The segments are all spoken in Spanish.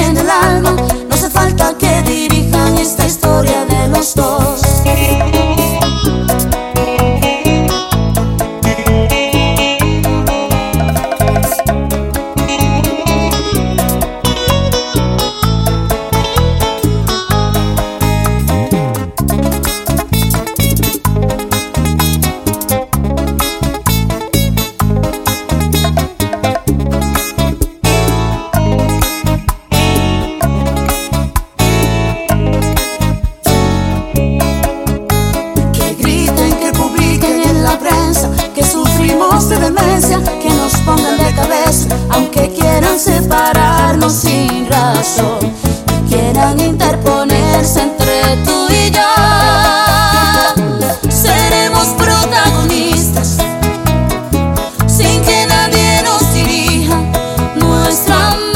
en el alma. No hace falta que dirijan esta historia de los dos. Que sufrimos de demencia, que nos pongan de cabeza, aunque quieran separarnos sin razón, y quieran interponerse entre tú y yo. Seremos protagonistas sin que nadie nos dirija. Nuestro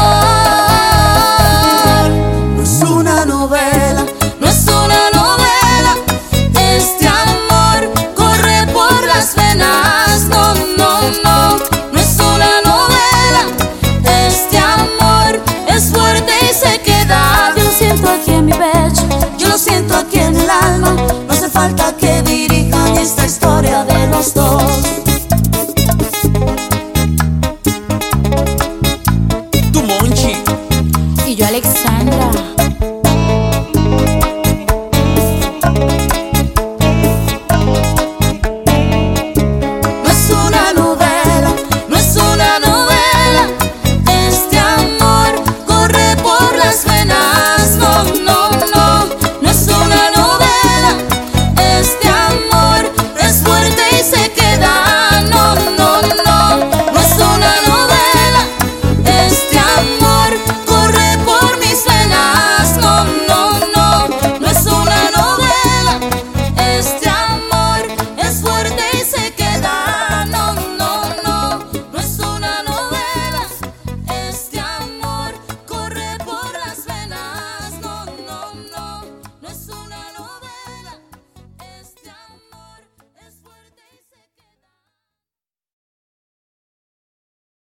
amor no es una novela, no es una novela. Este amor corre por las venas, no, no, no, no es una novela. Este amor es fuerte y se queda. Yo lo siento aquí en mi pecho, yo lo siento aquí en el alma. No hace falta que dirijan esta historia de los dos. Tu Monchi y yo Alexandra.